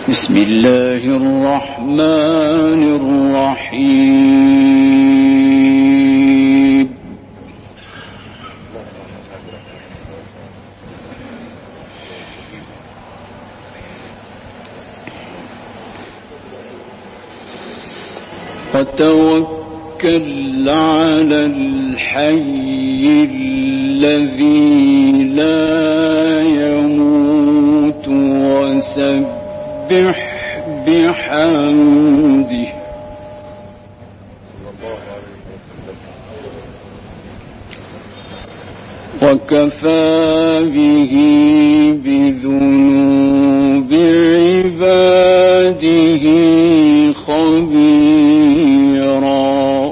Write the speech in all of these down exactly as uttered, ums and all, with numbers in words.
بسم الله الرحمن الرحيم. وتوكل على الحي الذي لا يموت وسبح بحمده وكفى به بذنوب عباده خبيرا.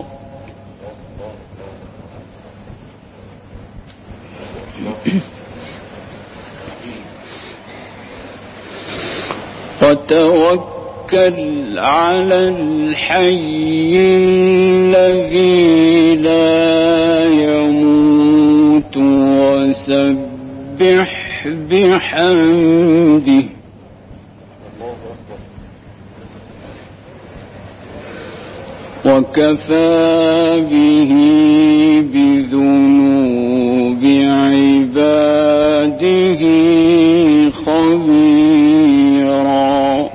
وتوكل على الحي الذي لا يموت وسبح بحمده وكفى به بذنوب عباده خبيرا.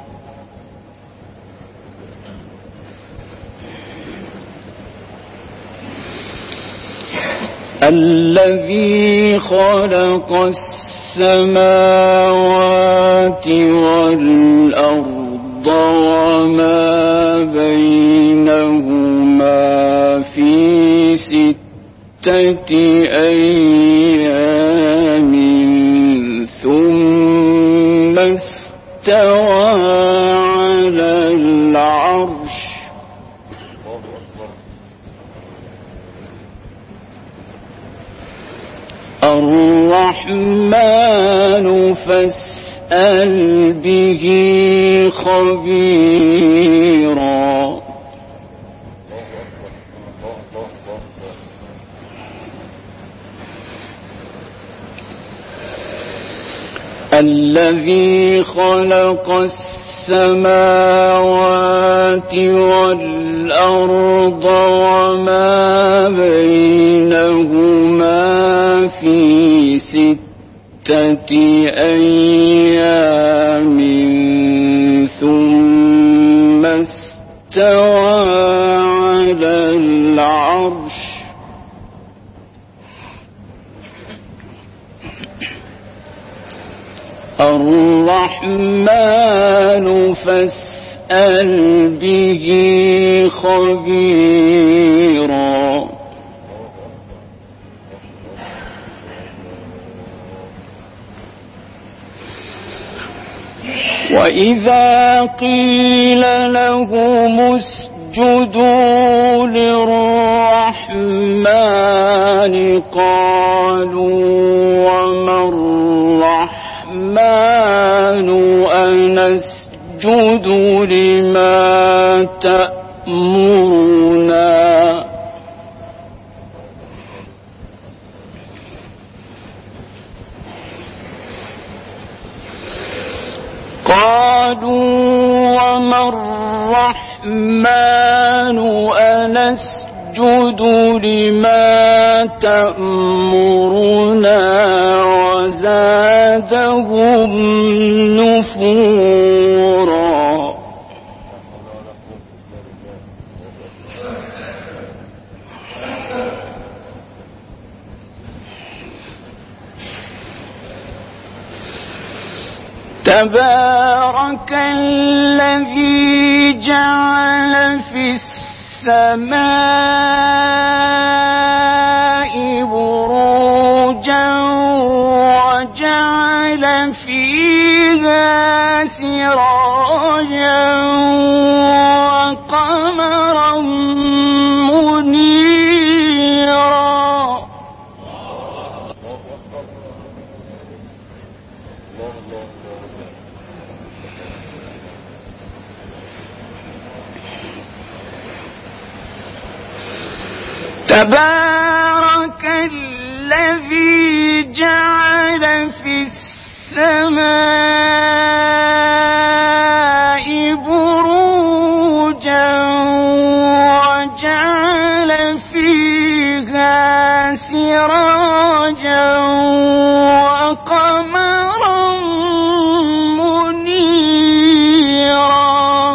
الذي خلق السماوات والأرض وما بينهما في ستة أيام ثم استوى على العرش الرحمن فاسأل به خبيرا. الذي خلق السماوات والأرض وما بينهما في ستة أيام ثم استوى على العرش الرحمن فاسأل به خبيرا. وإذا قيل لهم اسجدوا للرحمن قالوا وما الرحمن أنسجد لما تأمرنا قالوا وما الرحمن أنسجد لما تأمرنا وزادهم نفورا. تبارك الذي جعل في السماء بروجا وجعل فيها سراجا وقمرا منيرا. تبارك الذي جعل في السماء سراجا وقمرا منيرا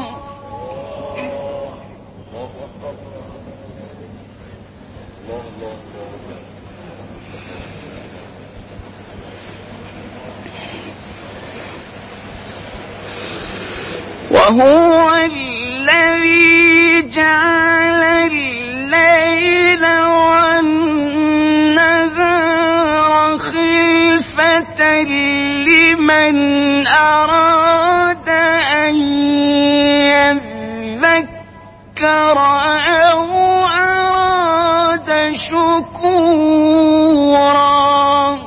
وهو الذي جعل الليل والنهار خلفة لمن أراد أن يذكر أو أراد شكورا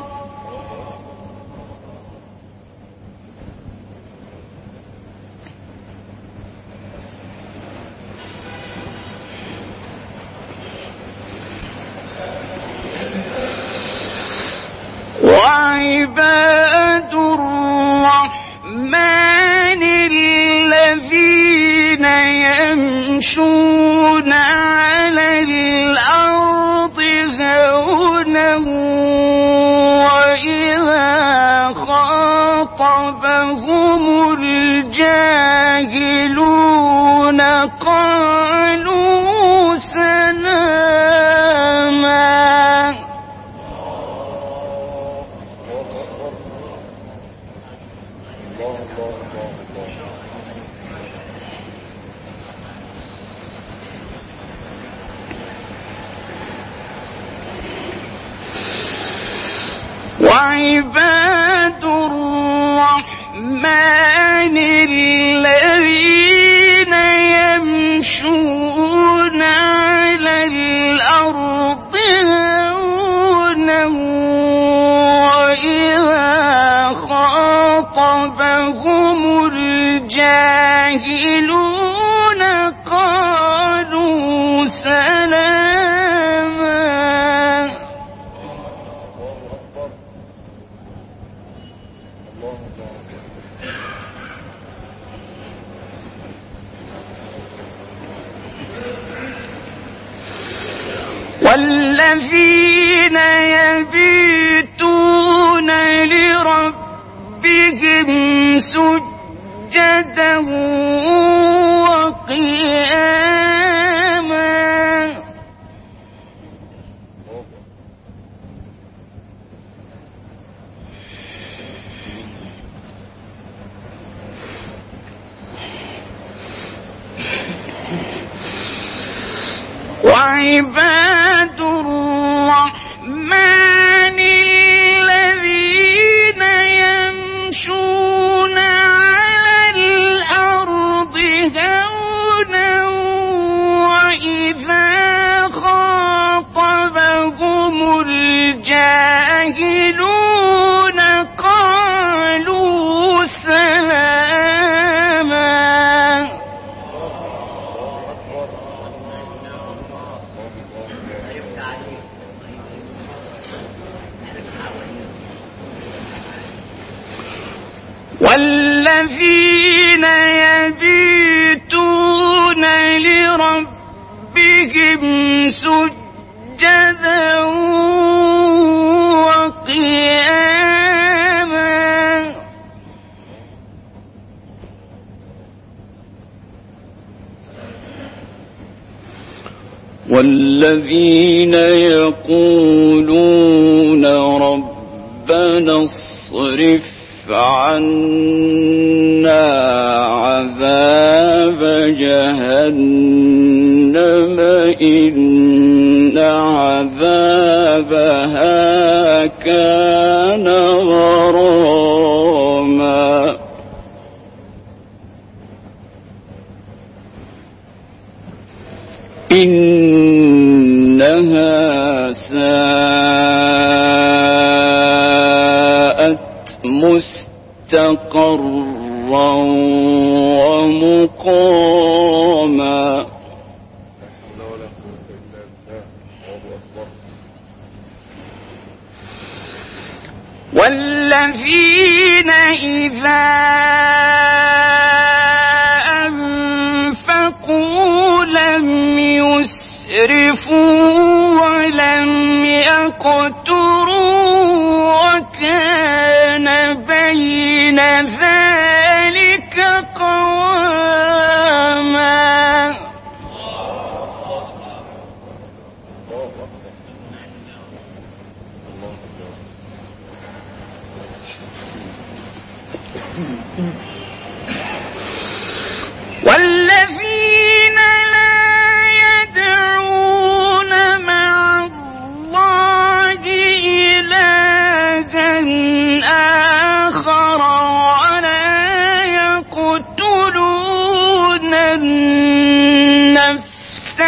وعباد الرحمن الذين يمشون على الأرض هونا وإذا خاطبهم الجاهلون قالوا سلاما وعباد الرحمن الذين يمشون على الأرض هونا وإذا خاطبهم الجاهلون قالوا سلاما والذين يبيتون لربهم سجدا وقياما وعباد الرحمن الذين يمشون على الأرض هونا وإذا خاطبهم الجاهلون قالوا سلاما والذين يبيتون لربهم سجدا وقياما والذين يقولون ربنا اصرف عنا عذاب جهنم إن عذابها كان غراما إنها ساءت مستقرا ومقاما والذين إذا أنفقوا لم يسرفوا ولم يقتروا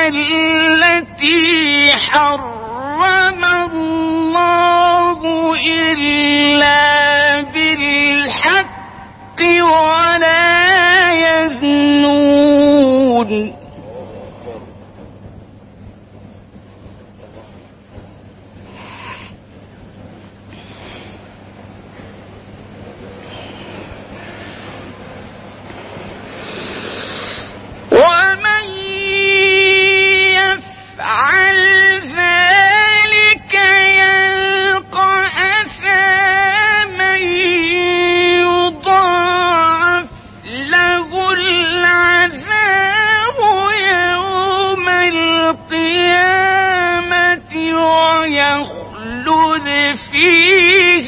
التي حرم الله إلا بالحق ولا يزنون ومن يفعل ذلك يلقى أثاما يضاعف له العذاب يوم القيامة ويخلد فيه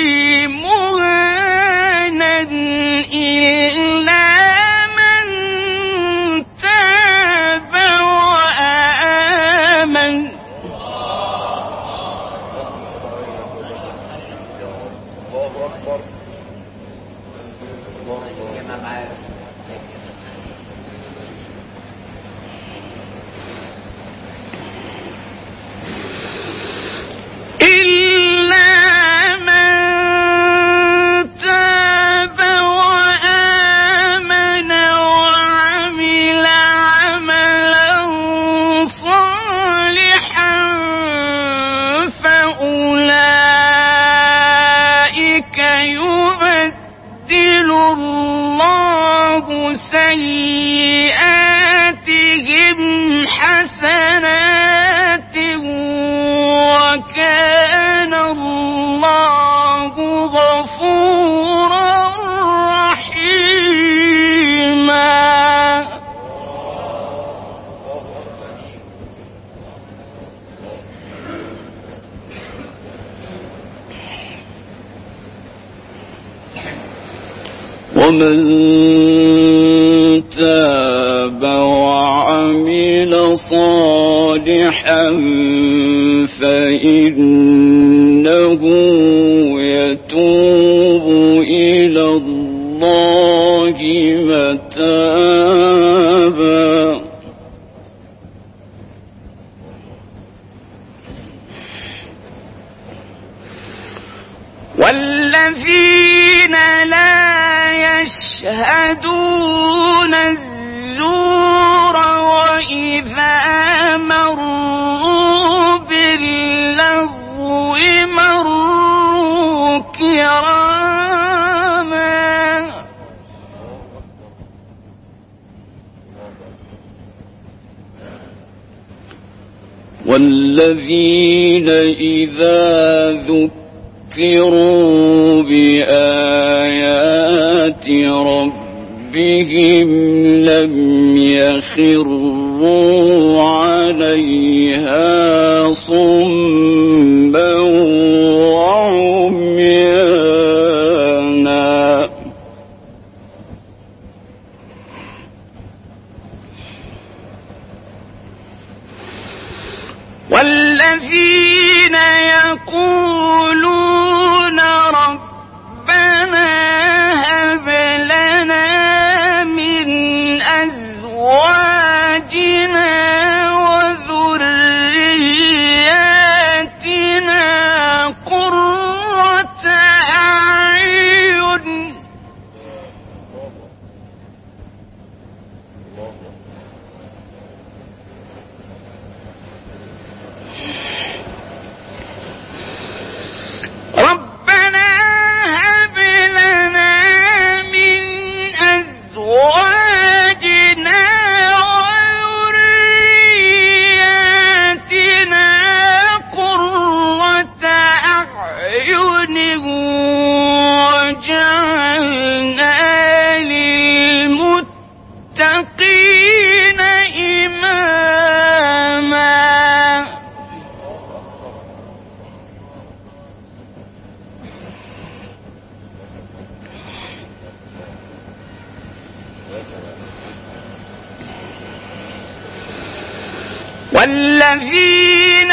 مهانا إلا سيئاتهم حسنات وكان الله غفورا رحيما. ومن تاب وعمل صالحا فإنه يتوب إلى الله متابا. والذين لا يشهدون الزور وإذا مروا باللغو مروا كراما. والذين إذا ذكروا بآيات ربهم لم يخروا عليها صما وعميانا. والذين يقولون ربنا هب لنا من أزواجنا وذرياتنا قرة أعين ربنا هب لنا من أزواجنا وذرياتنا قرة أعين وجعلنا للمتقين إماما. والذين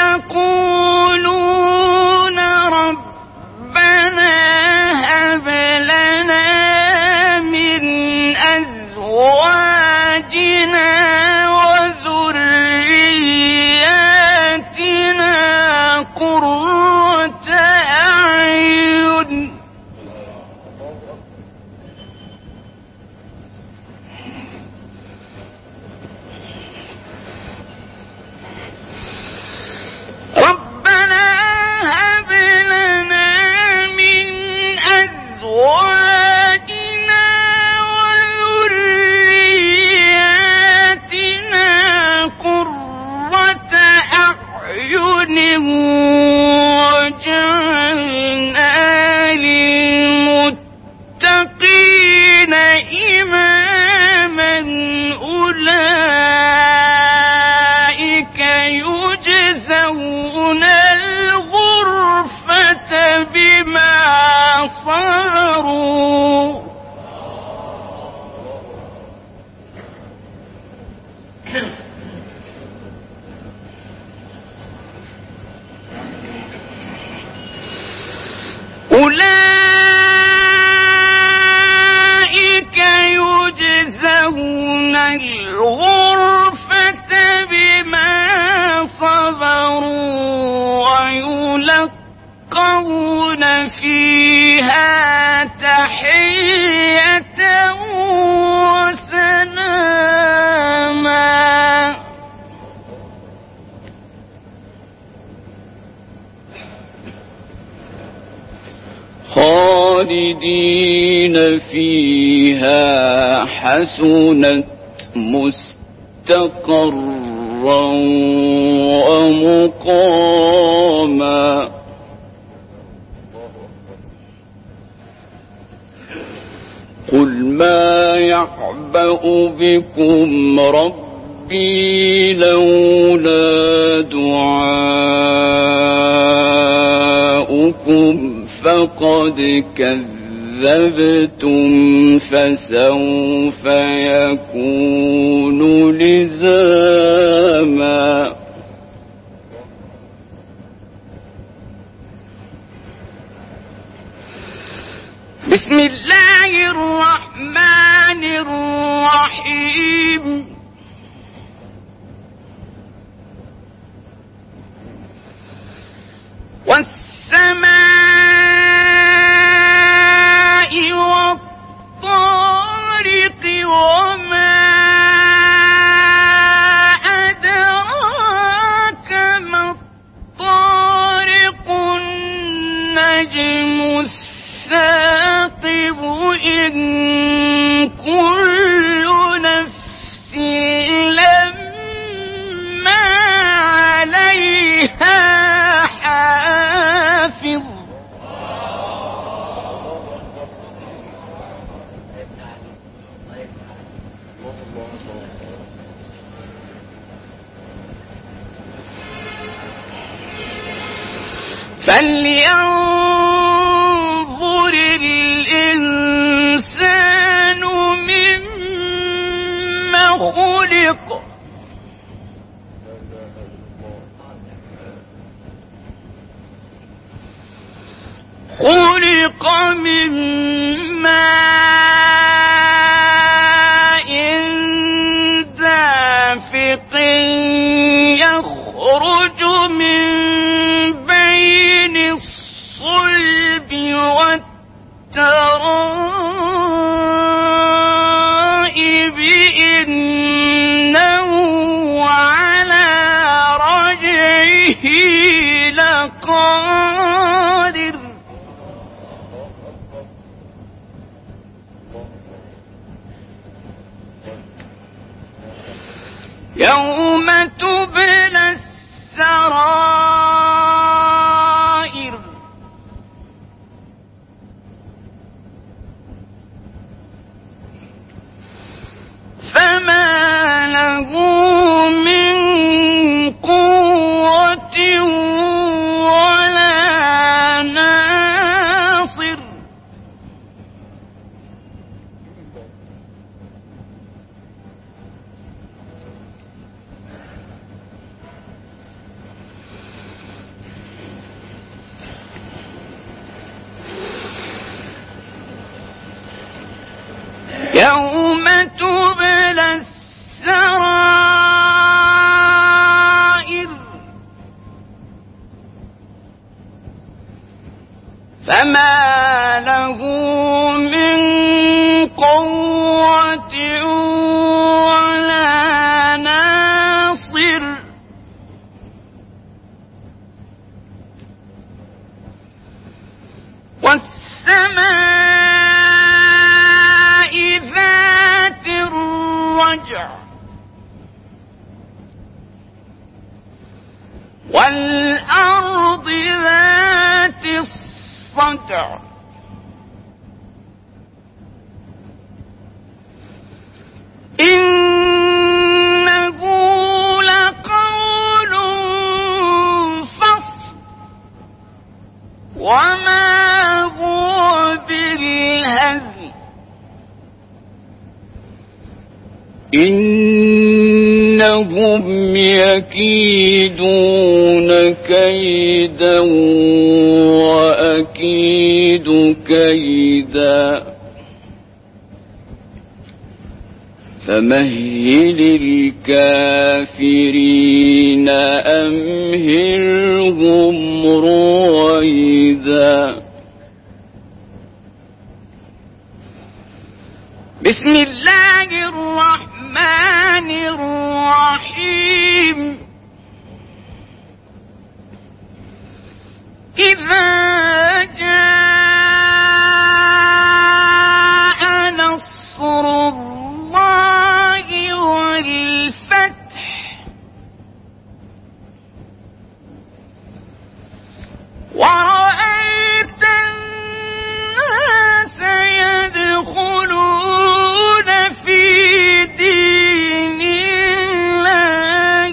يقولون ربنا هب لنا من أزواجنا وذرياتنا أولئك يجزون الغرفة بما صبروا ويلقون فيها تحية وسلاما. خالدين فيها حسنت مستقرا ومقاما. قل ما يعبأ بكم ربي لولا دعاؤكم فقد كذبتم فسوف يكون لزاما. بسم الله الرحمن الرحيم. والسماء والطارق وما أدراك ما الطارق النجم الثاقب إن كل نفس لما عليها حافظ. فلينظر الإنسان مما خلق. خلق من ماء دافق يخرج من بين الصلب والترائب إنه على رجعه لقادر. يوم تبلى السرائر فما له من قوة ولا ناصر. يوم تبلى السرائر فما له من قوة ولا ناصر. والسماء ذات الرجع والأرض ذات الصدع إنه لقول فصل وما هو بالهزل إن إنهم يكيدون كيدا وأكيد كيدا فمهل الكافرين أمهلهم رويدا. بسم الله الرحمن الرحيم. إذا جاء نصر الله والفتح ورأيت الناس يدخلون في دين الله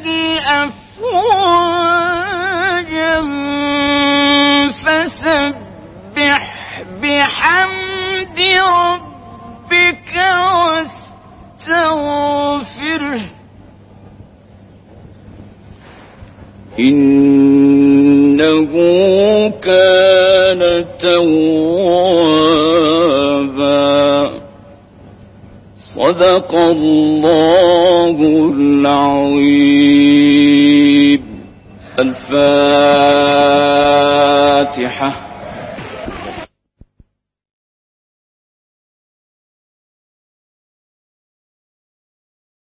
أفواجا فسبح بحمد ربك واستغفره إنه كان توابا. صدق الله العظيم. الفاتحة.